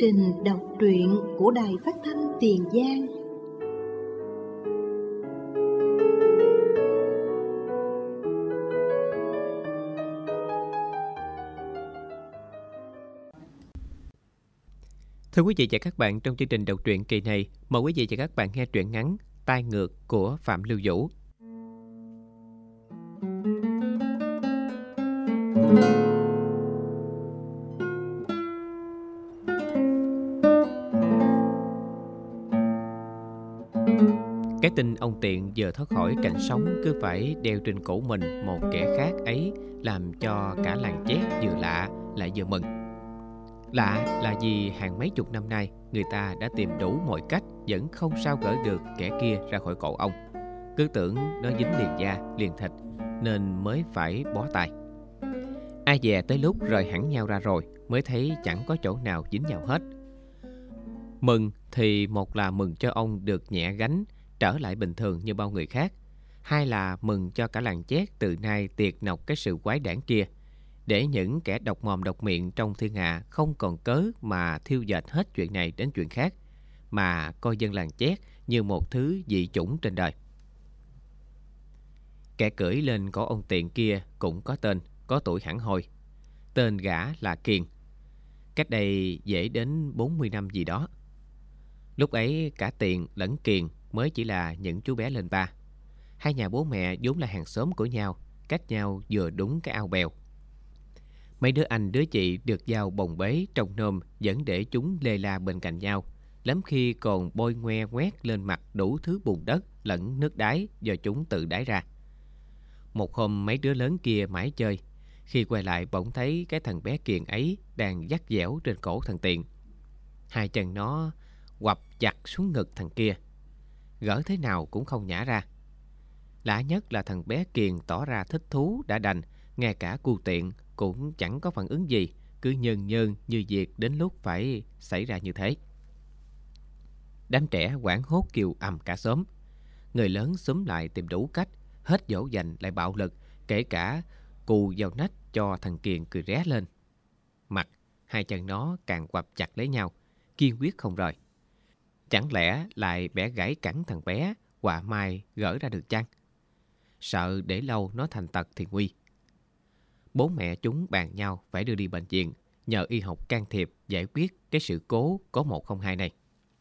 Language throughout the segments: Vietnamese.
trình đọc truyện của Đài Phát thanh Tiền Giang. Thưa quý vị và các bạn, trong chương trình đọc truyện kỳ này, mời quý vị và các bạn nghe truyện ngắn Tai Ngược của Phạm Lưu Vũ. Cái tin ông Tiện vừa thoát khỏi cảnh sống cứ phải đeo trên cổ mình một kẻ khác ấy làm cho cả làng Chét vừa lạ lại vừa mừng. Lạ là vì hàng mấy chục năm nay người ta đã tìm đủ mọi cách vẫn không sao gỡ được kẻ kia ra khỏi cổ ông. Cứ tưởng nó dính liền da, liền thịt nên mới phải bó tay. Ai dè tới lúc rời hẳn nhau ra rồi mới thấy chẳng có chỗ nào dính nhau hết. Mừng thì một là mừng cho ông được nhẹ gánh, trở lại bình thường như bao người khác. Hai là mừng cho cả làng Chét từ nay tiệt nọc cái sự quái đản kia, để những kẻ độc mồm độc miệng trong thiên hạ không còn cớ mà thiêu dệt hết chuyện này đến chuyện khác, mà coi dân làng Chét như một thứ dị chủng trên đời. Kẻ cưỡi lên cổ ông Tiện kia cũng có tên, có tuổi hẳn hoi. Tên gã là Kiền. Cách đây dễ đến 40 năm gì đó. Lúc ấy cả Tiện lẫn Kiền mới chỉ là những chú bé lên ba. Hai nhà bố mẹ vốn là hàng xóm của nhau, cách nhau vừa đúng cái ao bèo. Mấy đứa anh đứa chị được giao bồng bế trông nom vẫn để chúng lê la bên cạnh nhau, lắm khi còn bôi ngoe ngoét lên mặt đủ thứ bùn đất lẫn nước đáy do chúng tự đáy ra. Một hôm mấy đứa lớn kia mãi chơi, khi quay lại bỗng thấy cái thằng bé Kiền ấy đang dắt dẻo trên cổ thằng Tiện. Hai chân nó quặp chặt xuống ngực thằng kia, gỡ thế nào cũng không nhả ra. Lạ nhất là thằng bé Kiền tỏ ra thích thú đã đành, ngay cả cu Tiện cũng chẳng có phản ứng gì, cứ nhơn nhơn như việc đến lúc phải xảy ra như thế. Đám trẻ hoảng hốt kêu ầm cả xóm. Người lớn xúm lại tìm đủ cách, hết dỗ dành lại bạo lực, kể cả cù vào nách cho thằng Kiền cười ré lên. Mặt hai chân nó càng quặp chặt lấy nhau, kiên quyết không rời. Chẳng lẽ lại bẻ gãy cẳng thằng bé, họa mai gỡ ra được chăng? Sợ để lâu nó thành tật thì nguy. Bố mẹ chúng bàn nhau phải đưa đi bệnh viện, nhờ y học can thiệp giải quyết cái sự cố có 102 này.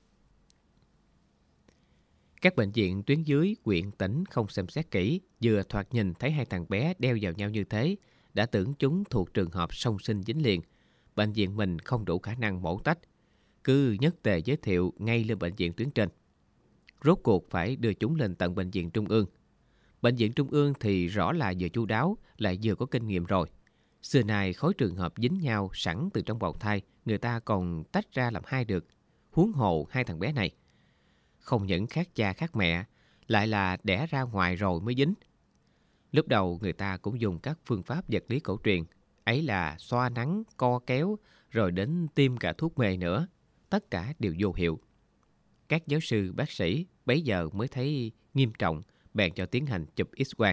Các bệnh viện tuyến dưới, huyện, tỉnh không xem xét kỹ, vừa thoạt nhìn thấy hai thằng bé đeo vào nhau như thế, đã tưởng chúng thuộc trường hợp song sinh dính liền. Bệnh viện mình không đủ khả năng mổ tách, cứ nhất tề giới thiệu ngay lên bệnh viện tuyến trên. Rốt cuộc phải đưa chúng lên tận bệnh viện trung ương. Bệnh viện trung ương thì rõ là vừa chu đáo, lại vừa có kinh nghiệm rồi. Xưa nay khối trường hợp dính nhau sẵn từ trong bào thai, người ta còn tách ra làm hai được. Huống hồ hai thằng bé này, không những khác cha khác mẹ, lại là đẻ ra ngoài rồi mới dính. Lúc đầu người ta cũng dùng các phương pháp vật lý cổ truyền, ấy là xoa nắng, co kéo, rồi đến tiêm cả thuốc mê nữa. Tất cả đều vô hiệu. Các giáo sư, bác sĩ bấy giờ mới thấy nghiêm trọng, bèn cho tiến hành chụp X-quang.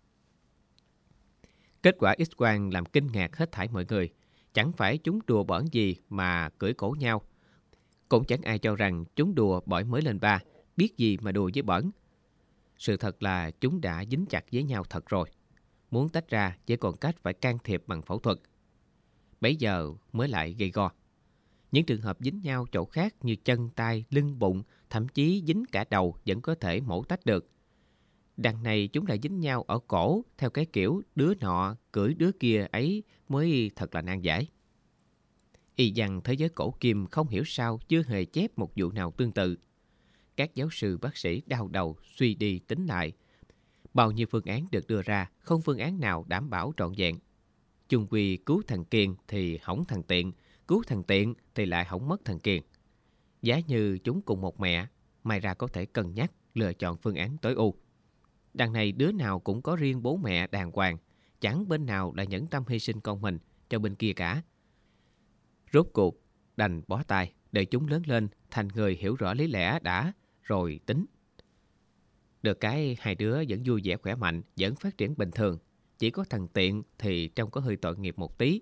Kết quả X-quang làm kinh ngạc hết thảy mọi người. Chẳng phải chúng đùa bỡn gì mà cưỡi cổ nhau. Cũng chẳng ai cho rằng chúng đùa bởi mới lên ba, biết gì mà đùa với bỡn. Sự thật là chúng đã dính chặt với nhau thật rồi. Muốn tách ra chỉ còn cách phải can thiệp bằng phẫu thuật. Bấy giờ mới lại gây go. Những trường hợp dính nhau chỗ khác như chân, tay, lưng, bụng, thậm chí dính cả đầu vẫn có thể mổ tách được. Đằng này chúng lại dính nhau ở cổ theo cái kiểu đứa nọ cưỡi đứa kia ấy mới thật là nan giải. Y văn thế giới cổ kim không hiểu sao chưa hề chép một vụ nào tương tự. Các giáo sư bác sĩ đau đầu suy đi tính lại. Bao nhiêu phương án được đưa ra, không phương án nào đảm bảo trọn vẹn. Chung quy cứu thằng Kiền thì hỏng thằng Tiện, cứu thằng Tiện thì lại hỏng mất thằng Kiền. Giá như chúng cùng một mẹ, may ra có thể cân nhắc lựa chọn phương án tối ưu. Đằng này đứa nào cũng có riêng bố mẹ đàng hoàng, chẳng bên nào lại nhẫn tâm hy sinh con mình cho bên kia cả. Rốt cuộc đành bó tay, để chúng lớn lên thành người hiểu rõ lý lẽ đã, rồi tính. Được cái hai đứa vẫn vui vẻ khỏe mạnh, vẫn phát triển bình thường. Chỉ có thằng Tiện thì trông có hơi tội nghiệp một tí.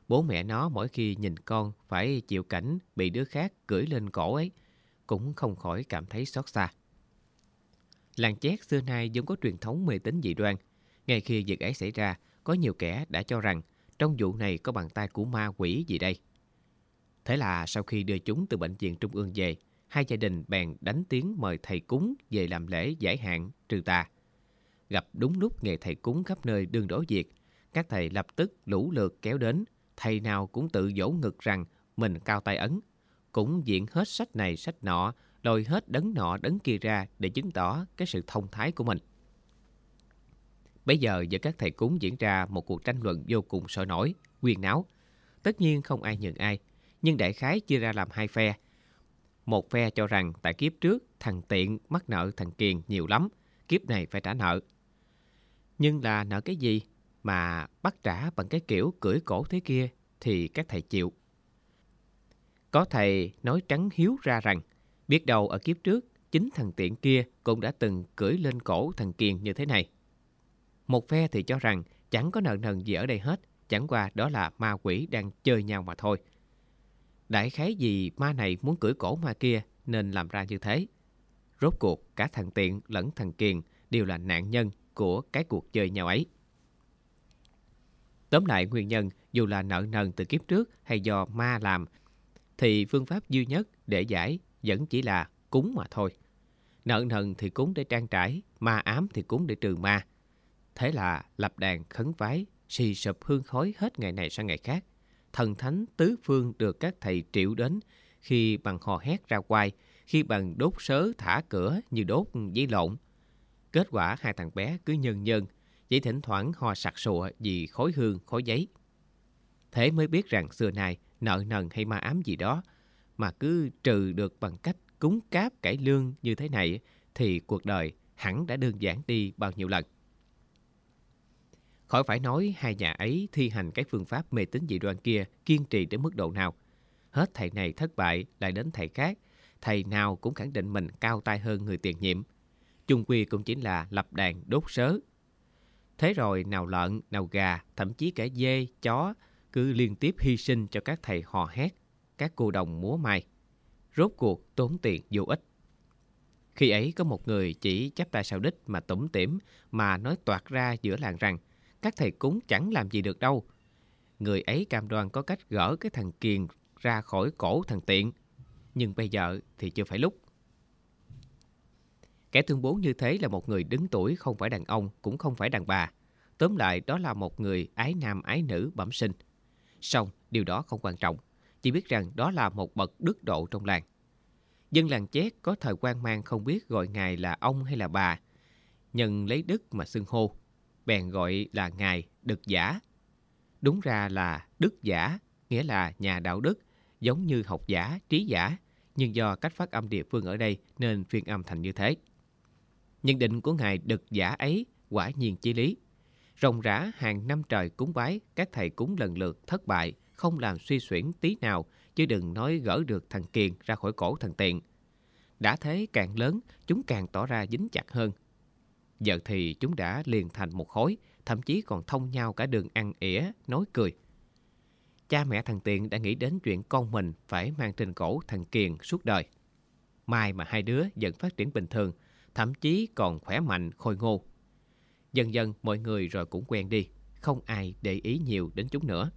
Bố mẹ nó mỗi khi nhìn con phải chịu cảnh bị đứa khác cưỡi lên cổ ấy, cũng không khỏi cảm thấy xót xa. Làng Chét xưa nay vốn có truyền thống mê tín dị đoan. Ngay khi việc ấy xảy ra, có nhiều kẻ đã cho rằng trong vụ này có bàn tay của ma quỷ gì đây. Thế là sau khi đưa chúng từ bệnh viện trung ương về, hai gia đình bèn đánh tiếng mời thầy cúng về làm lễ giải hạn trừ tà. Gặp đúng lúc nghề thầy cúng khắp nơi đương đổ việc, các thầy lập tức lũ lượt kéo đến. Thầy nào cũng tự vỗ ngực rằng mình cao tay ấn, cũng diện hết sách này sách nọ, lôi hết đấng nọ đấng kia ra để chứng tỏ cái sự thông thái của mình. Bây giờ giữa các thầy cúng diễn ra một cuộc tranh luận vô cùng sôi nổi, huyên náo. Tất nhiên không ai nhường ai, nhưng đại khái chia ra làm hai phe. Một phe cho rằng tại kiếp trước thằng Tiện mắc nợ thằng Kiền nhiều lắm, kiếp này phải trả nợ. Nhưng là nợ cái gì mà bắt trả bằng cái kiểu cưỡi cổ thế kia thì các thầy chịu. Có thầy nói trắng hiếu ra rằng biết đâu ở kiếp trước chính thằng Tiện kia cũng đã từng cưỡi lên cổ thằng Kiền như thế này. Một phe thì cho rằng chẳng có nợ nần gì ở đây hết, chẳng qua đó là ma quỷ đang chơi nhau mà thôi. Đại khái gì ma này muốn cưỡi cổ ma kia nên làm ra như thế. Rốt cuộc cả thằng Tiện lẫn thằng Kiền đều là nạn nhân của cái cuộc chơi nhau ấy. Tóm lại nguyên nhân dù là nợ nần từ kiếp trước hay do ma làm, thì phương pháp duy nhất để giải vẫn chỉ là cúng mà thôi. Nợ nần thì cúng để trang trải, ma ám thì cúng để trừ ma. Thế là lập đàn khấn vái, xì sụp hương khói hết ngày này sang ngày khác. Thần thánh tứ phương được các thầy triệu đến, khi bằng hò hét ra quai, khi bằng đốt sớ thả cửa như đốt giấy lộn. Kết quả hai thằng bé cứ nhân nhân, chỉ thỉnh thoảng ho sặc sụa vì khói hương, khói giấy. Thế mới biết rằng xưa nay nợ nần hay ma ám gì đó mà cứ trừ được bằng cách cúng cáp cải lương như thế này thì cuộc đời hẳn đã đơn giản đi bao nhiêu lần. Khỏi phải nói hai nhà ấy thi hành cái phương pháp mê tín dị đoan kia kiên trì đến mức độ nào. Hết thầy này thất bại lại đến thầy khác, thầy nào cũng khẳng định mình cao tay hơn người tiền nhiệm. Chung quy cũng chỉ là lập đàn đốt sớ. Thế rồi nào lợn, nào gà, thậm chí cả dê, chó cứ liên tiếp hy sinh cho các thầy hò hét, các cô đồng múa mai. Rốt cuộc tốn tiền vô ích. Khi ấy có một người chỉ chắp tay sau đít mà tủm tỉm mà nói toạc ra giữa làng rằng các thầy cúng chẳng làm gì được đâu. Người ấy cam đoan có cách gỡ cái thằng Kiền ra khỏi cổ thằng Tiện. Nhưng bây giờ thì chưa phải lúc. Kẻ tuyên bố như thế là một người đứng tuổi, không phải đàn ông, cũng không phải đàn bà. Tóm lại đó là một người ái nam ái nữ bẩm sinh. Song điều đó không quan trọng, chỉ biết rằng đó là một bậc đức độ trong làng. Dân làng Chét có thời quan mang không biết gọi ngài là ông hay là bà. Nhân lấy đức mà xưng hô, bèn gọi là ngài Đực Giả. Đúng ra là Đức Giả, nghĩa là nhà đạo đức, giống như học giả, trí giả, nhưng do cách phát âm địa phương ở đây nên phiên âm thành như thế. Nhận định của ngài Đực Giả ấy quả nhiên chí lý. Ròng rã hàng năm trời cúng bái, các thầy cúng lần lượt thất bại, không làm suy xuyển tí nào, chứ đừng nói gỡ được thằng Kiền ra khỏi cổ thằng Tiện. Đã thế càng lớn, chúng càng tỏ ra dính chặt hơn. Giờ thì chúng đã liền thành một khối, thậm chí còn thông nhau cả đường ăn ỉa, nói cười. Cha mẹ thằng Tiện đã nghĩ đến chuyện con mình phải mang trên cổ thằng Kiền suốt đời. Mai mà hai đứa vẫn phát triển bình thường, thậm chí còn khỏe mạnh, khôi ngô. Dần dần mọi người rồi cũng quen đi, không ai để ý nhiều đến chúng nữa.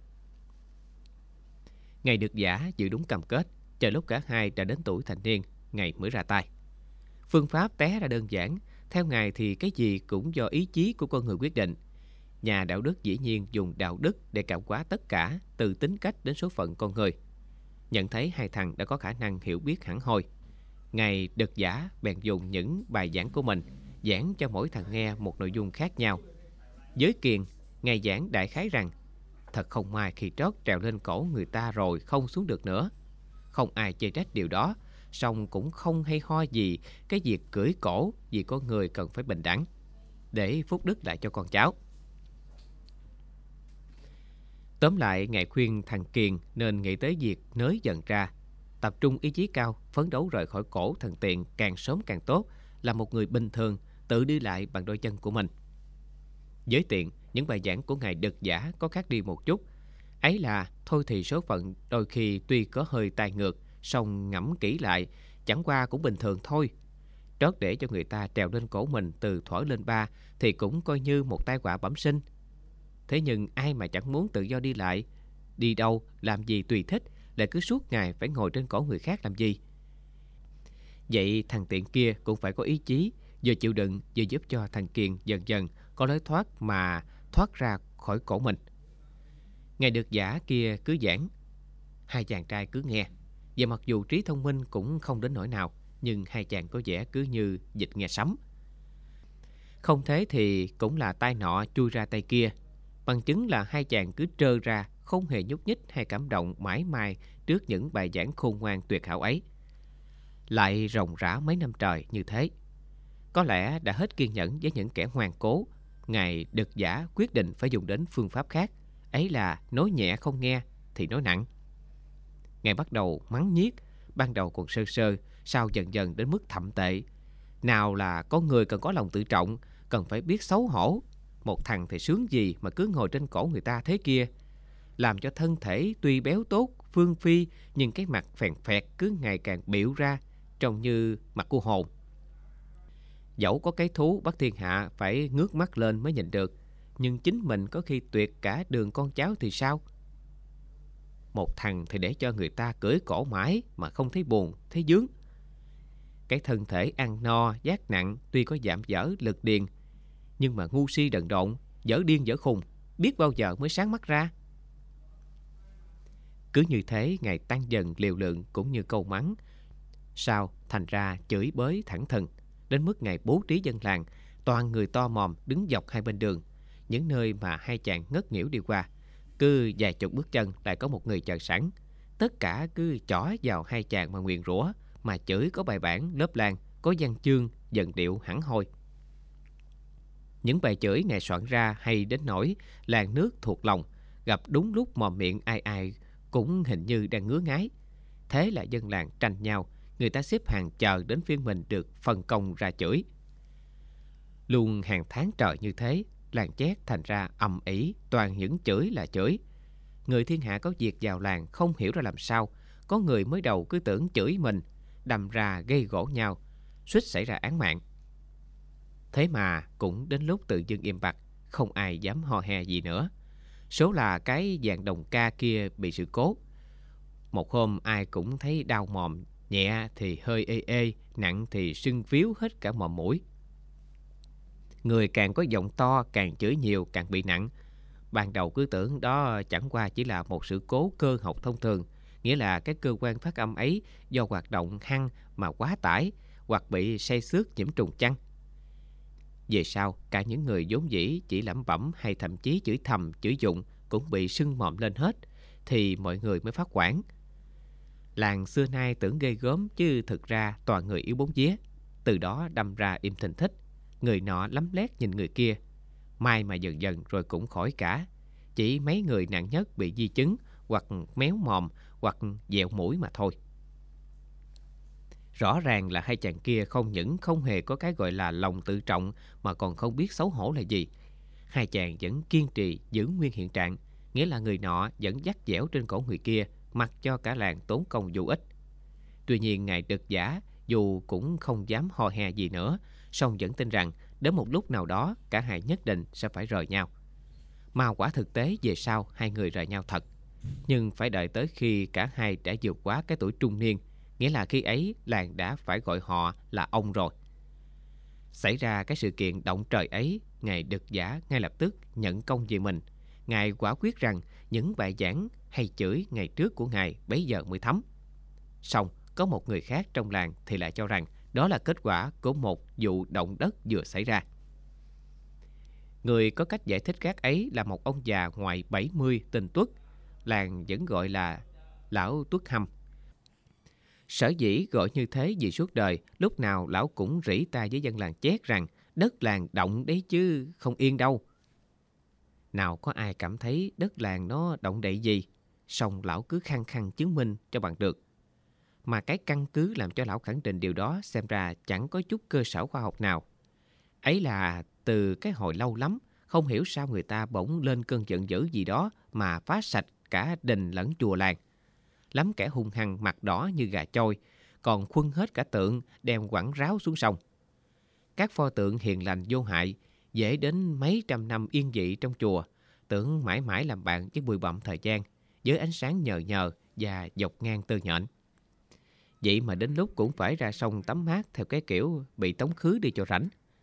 Ngày Đực Giả giữ đúng cam kết, chờ lúc cả hai đã đến tuổi thành niên, ngày mới ra tay. Phương pháp té ra đơn giản, theo ngài thì cái gì cũng do ý chí của con người quyết định. Nhà đạo đức dĩ nhiên dùng đạo đức để cảm hóa tất cả, từ tính cách đến số phận con người. Nhận thấy hai thằng đã có khả năng hiểu biết hẳn hoi, ngài Đực Giả bèn dùng những bài giảng của mình giảng cho mỗi thằng nghe một nội dung khác nhau. Với Kiền, ngài giảng đại khái rằng thật không may khi trót trèo lên cổ người ta rồi không xuống được nữa. Không ai chê trách điều đó, song cũng không hay ho gì cái việc cưỡi cổ, vì con người cần phải bình đẳng để phúc đức lại cho con cháu. Tóm lại, ngài khuyên thằng Kiền nên nghĩ tới việc nới dần ra, tập trung ý chí cao, phấn đấu rời khỏi cổ thằng Tiện càng sớm càng tốt, là một người bình thường tự đi lại bằng đôi chân của mình. Với Tiện, những bài giảng của ngài Đực Giả có khác đi một chút. Ấy là thôi thì số phận đôi khi tuy có hơi tai ngược, song ngẫm kỹ lại, chẳng qua cũng bình thường thôi. Trót để cho người ta trèo lên cổ mình từ thuở lên ba thì cũng coi như một tai họa bẩm sinh. Thế nhưng ai mà chẳng muốn tự do đi lại, đi đâu, làm gì tùy thích, lại cứ suốt ngày phải ngồi trên cổ người khác làm gì? Vậy thằng tiện kia cũng phải có ý chí, vừa chịu đựng vừa giúp cho thằng Kiền dần dần có lối thoát mà thoát ra khỏi cổ mình. Ngày được giả kia cứ giảng, hai chàng trai cứ nghe. Và mặc dù trí thông minh cũng không đến nỗi nào, nhưng hai chàng có vẻ cứ như vịt nghe sấm. Không thế thì cũng là tay nọ chui ra tay kia. Bằng chứng là hai chàng cứ trơ ra, không hề nhúc nhích hay cảm động mãi mai trước những bài giảng khôn ngoan tuyệt hảo ấy. Lại ròng rã mấy năm trời như thế, có lẽ đã hết kiên nhẫn với những kẻ ngoan cố. Ngài Đực Giả quyết định phải dùng đến phương pháp khác, ấy là nói nhẹ không nghe thì nói nặng. Ngài bắt đầu mắng nhiếc, ban đầu còn sơ sơ, sau dần dần đến mức thậm tệ. Nào là có người cần có lòng tự trọng, cần phải biết xấu hổ. Một thằng thì sướng gì mà cứ ngồi trên cổ người ta thế kia, làm cho thân thể tuy béo tốt, phương phi, nhưng cái mặt phèn phẹt cứ ngày càng biểu ra, trông như mặt cô hồn. Dẫu có cái thú bắt thiên hạ phải ngước mắt lên mới nhìn được, nhưng chính mình có khi tuyệt cả đường con cháu thì sao? Một thằng thì để cho người ta cưỡi cổ mãi mà không thấy buồn, thấy dướng. Cái thân thể ăn no, vác nặng tuy có giảm dở lực điền, nhưng mà ngu si đần độn, dở điên dở khùng, biết bao giờ mới sáng mắt ra. Cứ như thế ngày tăng dần liều lượng cũng như câu mắng. Sau thành ra chửi bới thẳng thừng, đến mức ngày bố trí dân làng toàn người to mòm đứng dọc hai bên đường, những nơi mà hai chàng ngất nghỉu đi qua. Cứ vài chục bước chân lại có một người chờ sẵn. Tất cả cứ chỏ vào hai chàng mà nguyền rủa, mà chửi có bài bản lớp lang, có văn chương dần điệu hẳn hoi. Những bài chửi Ngài soạn ra hay đến nỗi làng nước thuộc lòng, gặp đúng lúc mồm miệng ai ai cũng hình như đang ngứa ngái. Thế là dân làng tranh nhau, người ta xếp hàng chờ đến phiên mình được phân công ra chửi. Luôn hàng tháng trời như thế, làng Chét thành ra ầm ĩ, toàn những chửi là chửi. Người thiên hạ có việc vào làng không hiểu ra làm sao, có người mới đầu cứ tưởng chửi mình, đâm ra gây gổ nhau, suýt xảy ra án mạng. Thế mà cũng đến lúc tự dưng im bặt, không ai dám ho he gì nữa. Số là cái vàng đồng ca kia bị sự cố. Một hôm ai cũng thấy đau mồm, nhẹ thì hơi ê ê, nặng thì sưng víu hết cả mồm mũi. Người càng có giọng to, càng chửi nhiều, càng bị nặng. Ban đầu cứ tưởng đó chẳng qua chỉ là một sự cố cơ học thông thường, nghĩa là cái cơ quan phát âm ấy do hoạt động hăng mà quá tải, hoặc bị say xước nhiễm trùng chăng. Về sau, cả những người vốn dĩ chỉ lẩm bẩm hay thậm chí chửi thầm, chửi dụng cũng bị sưng mồm lên hết, thì mọi người mới phát hoảng. Làng xưa nay tưởng ghê gớm chứ thực ra toàn người yếu bóng vía. Từ đó đâm ra im thình thích, người nọ lấm lét nhìn người kia. Mai mà dần dần rồi cũng khỏi cả. Chỉ mấy người nặng nhất bị di chứng, hoặc méo mồm, hoặc dẹo mũi mà thôi. Rõ ràng là hai chàng kia không những không hề có cái gọi là lòng tự trọng, mà còn không biết xấu hổ là gì. Hai chàng vẫn kiên trì giữ nguyên hiện trạng, nghĩa là người nọ vẫn dắt dẻo trên cổ người kia, mặc cho cả làng tốn công vô ích. Tuy nhiên Ngài Đực Giả dù cũng không dám ho he gì nữa, song vẫn tin rằng đến một lúc nào đó cả hai nhất định sẽ phải rời nhau. Mà quả thực tế về sau hai người rời nhau thật, nhưng phải đợi tới khi cả hai đã vượt qua cái tuổi trung niên, nghĩa là khi ấy làng đã phải gọi họ là ông rồi. Xảy ra cái sự kiện động trời ấy, Ngài Đực Giả ngay lập tức nhận công về mình. Ngài quả quyết rằng những bài giảng hay chửi ngày trước của Ngài bấy giờ mới thấm. Song có một người khác trong làng thì lại cho rằng đó là kết quả của một vụ động đất vừa xảy ra. Người có cách giải thích khác ấy là một ông già ngoài 70 tên Tuất, làng vẫn gọi là lão Tuất Hâm. Sở dĩ gọi như thế vì suốt đời lúc nào lão cũng rỉ tai với dân làng Chét rằng đất làng động đấy chứ không yên đâu. Nào có ai cảm thấy đất làng nó động đậy gì, song lão cứ khăng khăng chứng minh cho bằng được. Mà cái căn cứ làm cho lão khẳng định điều đó xem ra chẳng có chút cơ sở khoa học nào. Ấy là từ cái hồi lâu lắm, không hiểu sao người ta bỗng lên cơn giận dữ gì đó mà phá sạch cả đình lẫn chùa làng. Lắm kẻ hung hăng mặt đỏ như gà trôi, còn khuân hết cả tượng đem quẳng ráo xuống sông. Các pho tượng hiền lành vô hại, dễ đến mấy trăm năm yên vị trong chùa, tưởng mãi mãi làm bạn với bụi bặm thời gian, với ánh sáng nhờ nhờ và dọc ngang tơ nhện. Vậy mà đến lúc cũng phải ra sông tắm mát theo cái kiểu bị tống khứ đi cho rảnh.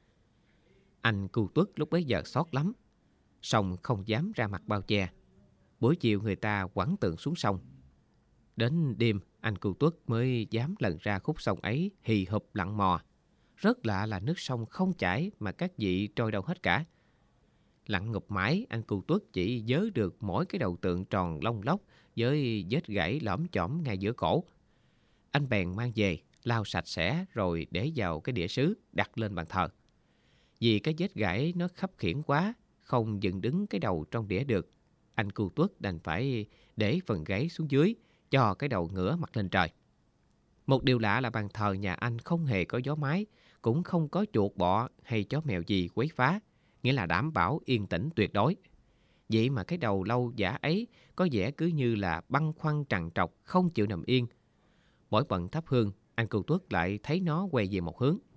Anh Cu Tuất lúc bấy giờ xót lắm, song không dám ra mặt bao che. Buổi chiều người ta quẳng tượng xuống sông. Đến đêm anh Cu Tuất mới dám lần ra khúc sông ấy hì hụp lặn mò. Rất lạ là nước sông không chảy mà các vị trôi đâu hết cả. Lặn ngụp mãi, anh Cu Tuất chỉ vớ được mỗi cái đầu tượng tròn lông lốc với vết gãy lõm chõm ngay giữa cổ. Anh bèn mang về, lau sạch sẽ rồi để vào cái đĩa sứ đặt lên bàn thờ. Vì cái vết gãy nó khấp khiễng quá, không dựng đứng cái đầu trong đĩa được, anh Cu Tuất đành phải để phần gáy xuống dưới, cho cái đầu ngửa mặt lên trời. Một điều lạ là bàn thờ nhà anh không hề có gió mái, cũng không có chuột bọ hay chó mèo gì quấy phá, nghĩa là đảm bảo yên tĩnh tuyệt đối. Vậy mà cái đầu lâu giả ấy có vẻ cứ như là băn khoăn trằn trọc, không chịu nằm yên. Mỗi bận thắp hương, anh Cu Tuất lại thấy nó quay về một hướng.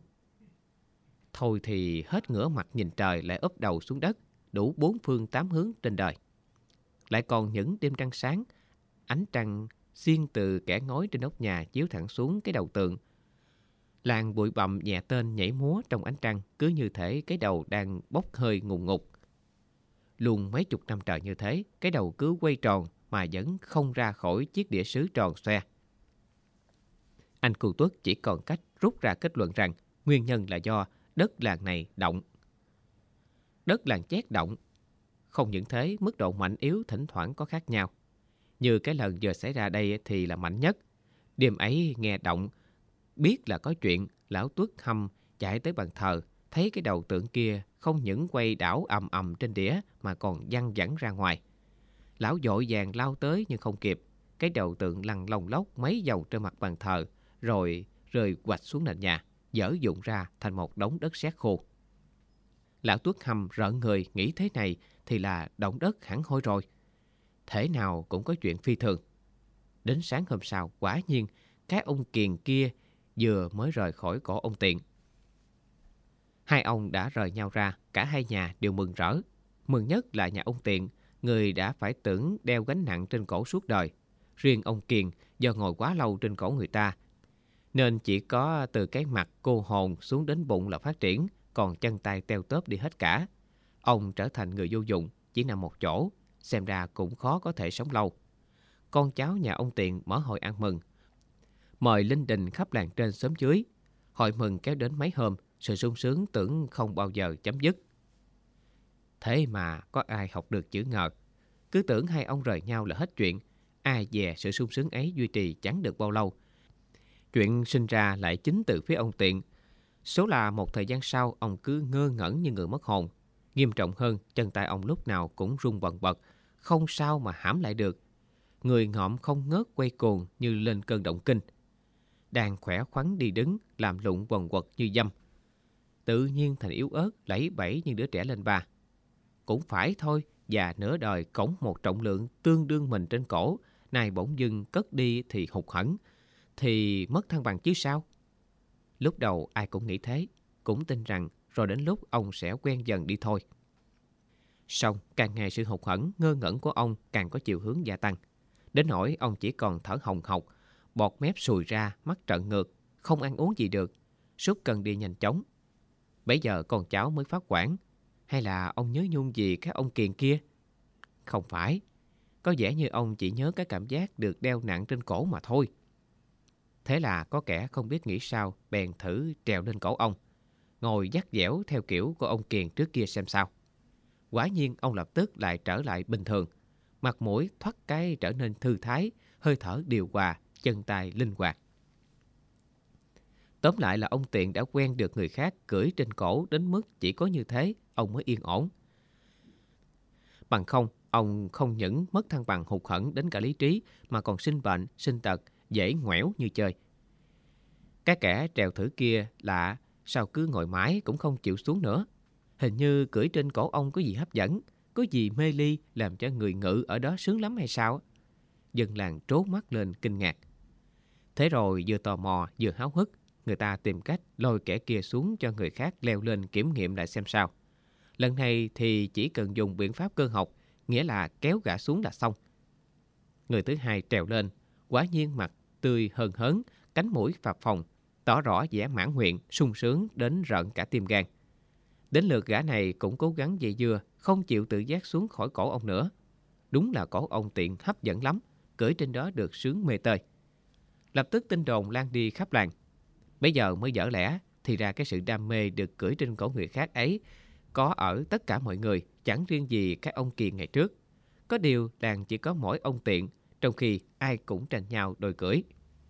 Thôi thì hết ngửa mặt nhìn trời lại úp đầu xuống đất, đủ 4 phương 8 hướng trên đời. Lại còn những đêm trăng sáng, ánh trăng xiên từ kẽ ngói trên nóc nhà chiếu thẳng xuống cái đầu tượng. Làn bụi bặm nhẹ tên nhảy múa trong ánh trăng, cứ như thể cái đầu đang bốc hơi ngùn ngụt. Luôn mấy chục năm trời như thế, cái đầu cứ quay tròn mà vẫn không ra khỏi chiếc đĩa sứ tròn xoe. Anh Cu Tuất chỉ còn cách rút ra kết luận rằng nguyên nhân là do đất làng này động. Đất làng chét động. Không những thế, mức độ mạnh yếu thỉnh thoảng có khác nhau. Như cái lần vừa xảy ra đây thì là mạnh nhất. Đêm ấy nghe động, biết là có chuyện, lão Tuất hâm chạy tới bàn thờ, thấy cái đầu tượng kia không những quay đảo ầm ầm trên đĩa mà còn văng vẳng ra ngoài. Lão vội vàng lao tới nhưng không kịp. Cái đầu tượng lăn lông lốc mấy vòng trên mặt bàn thờ, rồi rơi quạch xuống nền nhà, dở dụng ra thành một đống đất sét khô. Lão Tuất hâm rợn người, nghĩ thế này thì là động đất hẳn hoi rồi. Thể nào cũng có chuyện phi thường. Đến sáng hôm sau, quả nhiên cái ông Kiền kia vừa mới rời khỏi cổ ông Tiện. Hai ông đã rời nhau ra, cả hai nhà đều mừng rỡ. Mừng nhất là nhà ông Tiện, người đã phải tưởng đeo gánh nặng trên cổ suốt đời. Riêng ông Kiền do ngồi quá lâu trên cổ người ta, nên chỉ có từ cái mặt cô hồn xuống đến bụng là phát triển, còn chân tay teo tóp đi hết cả. Ông trở thành người vô dụng, chỉ nằm một chỗ, xem ra cũng khó có thể sống lâu. Con cháu nhà ông Tiện mở hội ăn mừng, mời linh đình khắp làng trên xóm dưới. Hội mừng kéo đến mấy hôm, sự sung sướng tưởng không bao giờ chấm dứt. Thế mà có ai học được chữ ngờ. Cứ tưởng hai ông rời nhau là hết chuyện, ai dè sự sung sướng ấy duy trì chẳng được bao lâu. Chuyện sinh ra lại chính từ phía ông Tiện. Số là một thời gian sau, ông cứ ngơ ngẩn như người mất hồn. Nghiêm trọng hơn, chân tay ông lúc nào cũng run bần bật, không sao mà hãm lại được. Người ngợm không ngớt quay cuồng như lên cơn động kinh. Đang khỏe khoắn đi đứng, làm lụng quần quật như dâm. Tự nhiên thành yếu ớt, lẫy bẫy như đứa trẻ lên ba. Cũng phải thôi, già nửa đời cõng một trọng lượng tương đương mình trên cổ, nay bỗng dưng cất đi thì hụt hẫng, thì mất thăng bằng chứ sao. Lúc đầu ai cũng nghĩ thế, cũng tin rằng rồi đến lúc ông sẽ quen dần đi thôi. Song càng ngày sự hụt hẫng ngơ ngẩn của ông càng có chiều hướng gia tăng, đến nỗi ông chỉ còn thở hồng hộc, bọt mép sùi ra, mắt trợn ngược, không ăn uống gì được, sốt cần đi nhanh chóng. Bấy giờ con cháu mới phát quản, hay là ông nhớ nhung gì các ông Kiền kia? Không phải, có vẻ như ông chỉ nhớ cái cảm giác được đeo nặng trên cổ mà thôi. Thế là có kẻ không biết nghĩ sao bèn thử trèo lên cổ ông, ngồi dắt dẻo theo kiểu của ông Kiền trước kia xem sao. Quả nhiên ông lập tức lại trở lại bình thường, mặt mũi thoát cái trở nên thư thái, hơi thở điều hòa, chân tay linh hoạt. Tóm lại là ông Tiện đã quen được người khác cưỡi trên cổ đến mức chỉ có như thế ông mới yên ổn. Bằng không, ông không những mất thăng bằng hụt hẫng đến cả lý trí mà còn sinh bệnh, sinh tật, dễ ngoẻo như chơi. Cái kẻ trèo thử kia lạ, sao cứ ngồi mãi cũng không chịu xuống nữa. Hình như cưỡi trên cổ ông có gì hấp dẫn, có gì mê ly làm cho người ngự ở đó sướng lắm hay sao? Dân làng trố mắt lên kinh ngạc. Thế rồi vừa tò mò vừa háo hức, người ta tìm cách lôi kẻ kia xuống cho người khác leo lên kiểm nghiệm lại xem sao. Lần này thì chỉ cần dùng biện pháp cơ học, nghĩa là kéo gã xuống là xong. Người thứ hai trèo lên, quả nhiên mặt tươi hớn hớn, cánh mũi phập phồng, tỏ rõ vẻ mãn nguyện, sung sướng đến rợn cả tim gan. Đến lượt gã này cũng cố gắng dây dưa, không chịu tự giác xuống khỏi cổ ông nữa. Đúng là cổ ông Tiện hấp dẫn lắm, cưỡi trên đó được sướng mê tơi. Lập tức tin đồn lan đi khắp làng. Bây giờ mới dở lẽ, thì ra cái sự đam mê được cưỡi trên cổ người khác ấy có ở tất cả mọi người, chẳng riêng gì các ông Kiền ngày trước. Có điều làng chỉ có mỗi ông Tiện, trong khi ai cũng tranh nhau đòi cưỡi.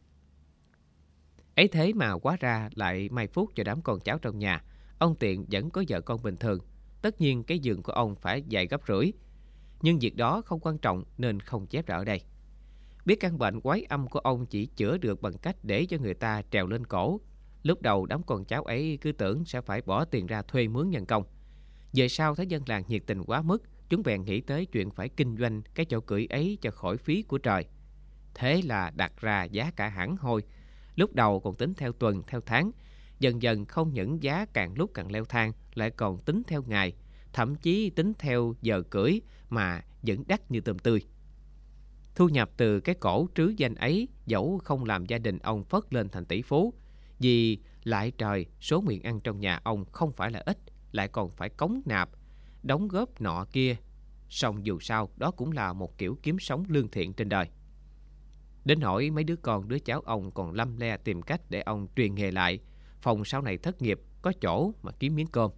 Ấy thế mà quá ra lại may phúc cho đám con cháu trong nhà. Ông Tiện vẫn có vợ con bình thường. Tất nhiên cái giường của ông phải dày gấp rưỡi. Nhưng việc đó không quan trọng nên không chép ra ở đây. Biết căn bệnh quái âm của ông chỉ chữa được bằng cách để cho người ta trèo lên cổ. Lúc đầu đám con cháu ấy cứ tưởng sẽ phải bỏ tiền ra thuê mướn nhân công. Về sau thấy dân làng nhiệt tình quá mức, chúng bèn nghĩ tới chuyện phải kinh doanh cái chỗ cưỡi ấy cho khỏi phí của trời. Thế là đặt ra giá cả hẳn hoi. Lúc đầu còn tính theo tuần, theo tháng. Dần dần không những giá càng lúc càng leo thang, lại còn tính theo ngày, thậm chí tính theo giờ cưỡi mà vẫn đắt như tôm tươi. Thu nhập từ cái cổ trứ danh ấy dẫu không làm gia đình ông phất lên thành tỷ phú, vì lại trời số miệng ăn trong nhà ông không phải là ít, lại còn phải cống nạp, đóng góp nọ kia. Song dù sao đó cũng là một kiểu kiếm sống lương thiện trên đời. Đến nỗi mấy đứa con đứa cháu ông còn lăm le tìm cách để ông truyền nghề lại, phòng sau này thất nghiệp có chỗ mà kiếm miếng cơm.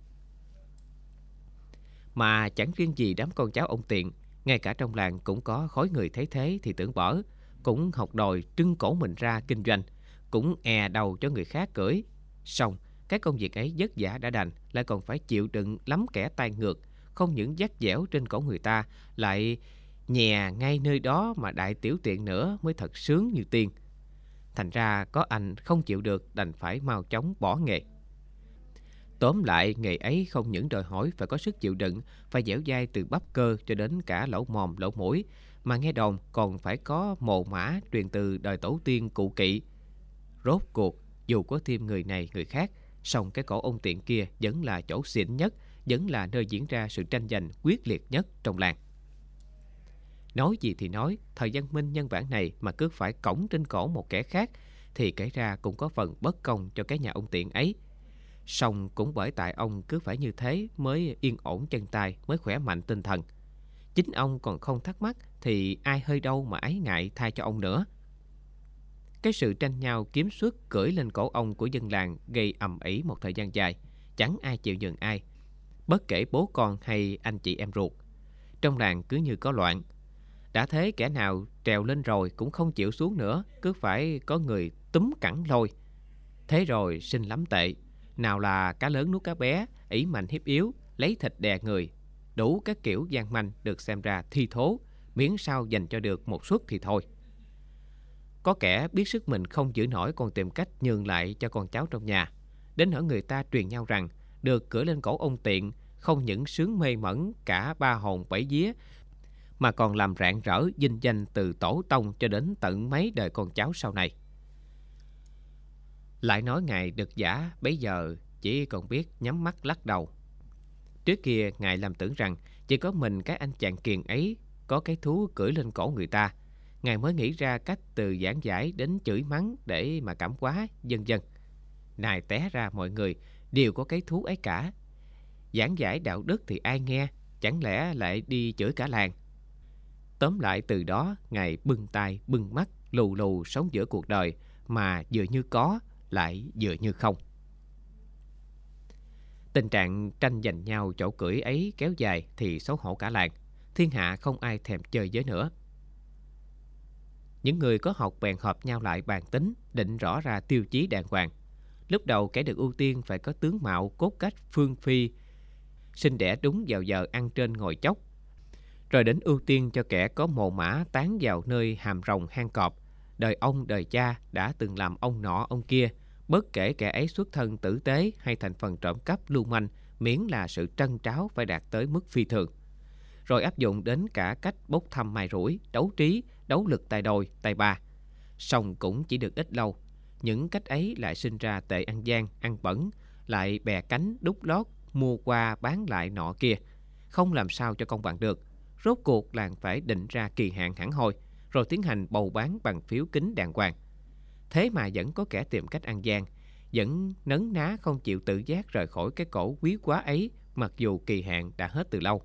Mà chẳng riêng gì đám con cháu ông Tiện, ngay cả trong làng cũng có khối người thấy thế thì tưởng bở, cũng học đòi trưng cổ mình ra kinh doanh, cũng đầu cho người khác cưỡi. Song cái công việc ấy vất vả đã đành, lại còn phải chịu đựng lắm kẻ tay ngược, không những dắt dẻo trên cổ người ta, lại nhè ngay nơi đó mà đại tiểu tiện nữa mới thật sướng như tiên. Thành ra có anh không chịu được đành phải mau chóng bỏ nghề. Tóm lại, nghề ấy không những đòi hỏi phải có sức chịu đựng, phải dẻo dai từ bắp cơ cho đến cả lỗ mồm lỗ mũi, mà nghe đồn còn phải có mồ mã truyền từ đời tổ tiên cụ kỵ. Rốt cuộc, dù có thêm người này người khác, song cái cổ ông Tiện kia vẫn là chỗ xịn nhất, vẫn là nơi diễn ra sự tranh giành quyết liệt nhất trong làng. Nói gì thì nói, thời văn minh nhân bản này mà cứ phải cõng trên cổ một kẻ khác, thì kể ra cũng có phần bất công cho cái nhà ông Tiện ấy. Song cũng bởi tại ông cứ phải như thế mới yên ổn chân tay, mới khỏe mạnh tinh thần. Chính ông còn không thắc mắc thì ai hơi đâu mà ái ngại thay cho ông nữa. Cái sự tranh nhau kiếm suất cưỡi lên cổ ông của dân làng gây ầm ĩ một thời gian dài, chẳng ai chịu nhường ai, bất kể bố con hay anh chị em ruột. Trong làng cứ như có loạn. Đã thế kẻ nào trèo lên rồi cũng không chịu xuống nữa, cứ phải có người túm cẳng lôi. Thế rồi sinh lắm tệ. Nào là cá lớn nuốt cá bé, ỷ mạnh hiếp yếu, lấy thịt đè người. Đủ các kiểu gian manh được xem ra thi thố, miễn sao dành cho được một suất thì thôi. Có kẻ biết sức mình không giữ nổi còn tìm cách nhường lại cho con cháu trong nhà. Đến nỗi người ta truyền nhau rằng được cưỡi lên cổ ông Tiện không những sướng mê mẩn cả ba hồn bảy vía, mà còn làm rạng rỡ vinh danh từ tổ tông cho đến tận mấy đời con cháu sau này. Lại nói ngài Đực Giả bấy giờ chỉ còn biết nhắm mắt lắc đầu. Trước kia ngài làm tưởng rằng chỉ có mình cái anh chàng kiền ấy có cái thú cưỡi lên cổ người ta. Ngài mới nghĩ ra cách từ giảng giải đến chửi mắng để mà cảm hóa vân vân. Này té ra mọi người đều có cái thú ấy cả. Giảng giải đạo đức thì ai nghe, chẳng lẽ lại đi chửi cả làng. Tóm lại từ đó ngài bưng tay bưng mắt lù lù sống giữa cuộc đời, mà vừa như có lại vừa như không. Tình trạng tranh giành nhau chỗ cưỡi ấy kéo dài thì xấu hổ cả làng. Thiên hạ không ai thèm chơi với nữa. Những người có học bèn họp nhau lại bàn tính, định rõ ra tiêu chí đàng hoàng. Lúc đầu kẻ được ưu tiên phải có tướng mạo cốt cách phương phi, sinh đẻ đúng vào giờ ăn trên ngồi chốc. Rồi đến ưu tiên cho kẻ có mồ mã tán vào nơi hàm rồng hang cọp, đời ông đời cha đã từng làm ông nọ ông kia, bất kể kẻ ấy xuất thân tử tế hay thành phần trộm cắp lưu manh, miễn là sự trân tráo phải đạt tới mức phi thường. rồi áp dụng đến cả cách bốc thăm mài rủi, đấu trí, đấu lực tài đồi, tài ba. Song cũng chỉ được ít lâu, những cách ấy lại sinh ra tệ ăn gian, ăn bẩn, lại bè cánh đúc lót, mua qua bán lại nọ kia, không làm sao cho công bằng được. Rốt cuộc làng phải định ra kỳ hạn hẳn hoi, rồi tiến hành bầu bán bằng phiếu kín đàng hoàng. Thế mà vẫn có kẻ tìm cách ăn gian, vẫn nấn ná không chịu tự giác rời khỏi cái cổ quý quá ấy, mặc dù kỳ hạn đã hết từ lâu.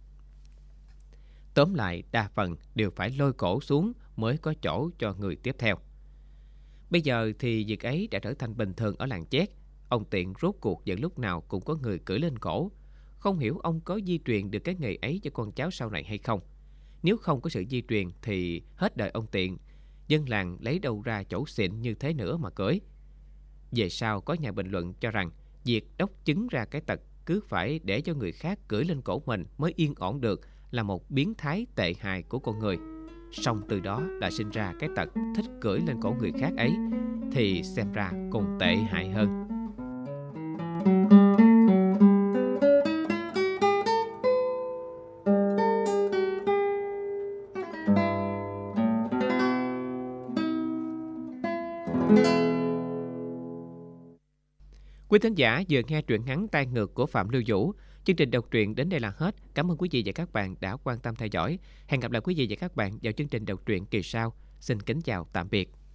Tóm lại, đa phần đều phải lôi cổ xuống mới có chỗ cho người tiếp theo. Bây giờ thì việc ấy đã trở thành bình thường ở làng Chét. Ông Tiện rốt cuộc vẫn lúc nào cũng có người cưỡi lên cổ. Không hiểu ông có di truyền được cái nghề ấy cho con cháu sau này hay không. Nếu không có sự di truyền thì hết đời ông Tiện, dân làng lấy đâu ra chỗ xịn như thế nữa mà cưỡi. Về sau có nhà bình luận cho rằng việc đốc chứng ra cái tật cứ phải để cho người khác cưỡi lên cổ mình mới yên ổn được là một biến thái tệ hại của con người. Song từ đó đã sinh ra cái tật thích cưỡi lên cổ người khác ấy, thì xem ra còn tệ hại hơn. Quý thính giả vừa nghe truyện ngắn Tai Ngược của Phạm Lưu Vũ. Chương trình đọc truyện đến đây là hết. Cảm ơn quý vị và các bạn đã quan tâm theo dõi. Hẹn gặp lại quý vị và các bạn vào chương trình đọc truyện kỳ sau. Xin kính chào tạm biệt.